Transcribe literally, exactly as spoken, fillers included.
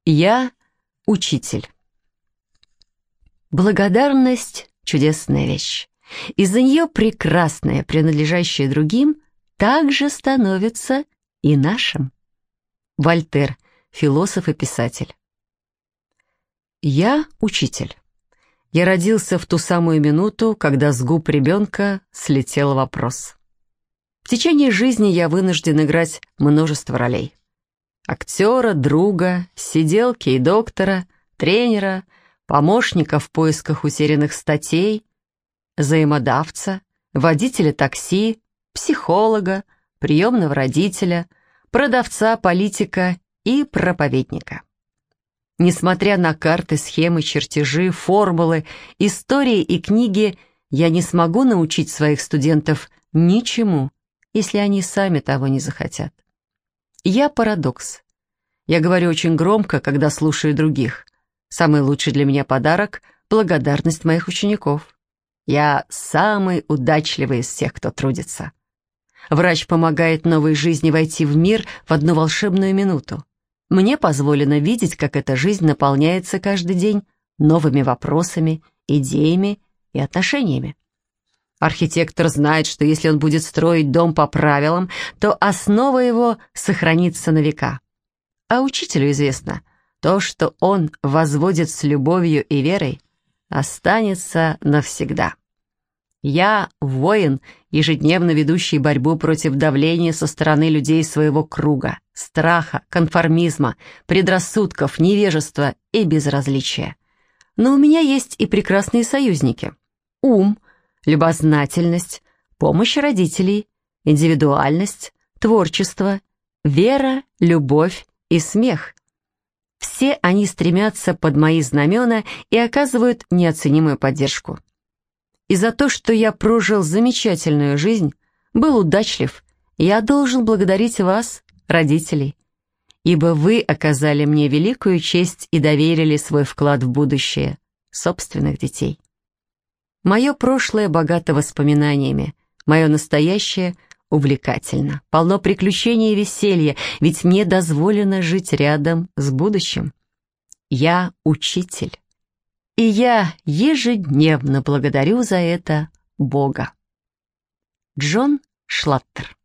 Я учитель. Благодарность — чудесная вещь. Из-за нее прекрасное, принадлежащее другим, также становится и нашим. Вольтер, философ и писатель. Я учитель. Я родился в ту самую минуту, когда с губ ребенка слетел вопрос. В течение жизни я вынужден играть множество ролей. Актера, друга, сиделки и доктора, тренера, помощника в поисках утерянных статей, взаимодавца, водителя такси, психолога, приемного родителя, продавца, политика и проповедника. Несмотря на карты, схемы, чертежи, формулы, истории и книги, я не смогу научить своих студентов ничему, если они сами того не захотят. Я парадокс. Я говорю очень громко, когда слушаю других. Самый лучший для меня подарок — благодарность моих учеников. Я самый удачливый из всех, кто трудится. Врач помогает новой жизни войти в мир в одну волшебную минуту. Мне позволено видеть, как эта жизнь наполняется каждый день новыми вопросами, идеями и отношениями. Архитектор знает, что если он будет строить дом по правилам, то основа его сохранится на века. А учителю известно, то, что он возводит с любовью и верой, останется навсегда. Я воин, ежедневно ведущий борьбу против давления со стороны людей своего круга, страха, конформизма, предрассудков, невежества и безразличия. Но у меня есть и прекрасные союзники. Ум, любознательность, помощь родителей, индивидуальность, творчество, вера, любовь и смех. Все они стремятся под мои знамена и оказывают неоценимую поддержку. И за то, что я прожил замечательную жизнь, был удачлив, я должен благодарить вас, родителей, ибо вы оказали мне великую честь и доверили свой вклад в будущее собственных детей. Мое прошлое богато воспоминаниями, мое настоящее увлекательно, полно приключений и веселья, ведь мне дозволено жить рядом с будущим. Я учитель. И я ежедневно благодарю за это Бога. Джон Шлаттер.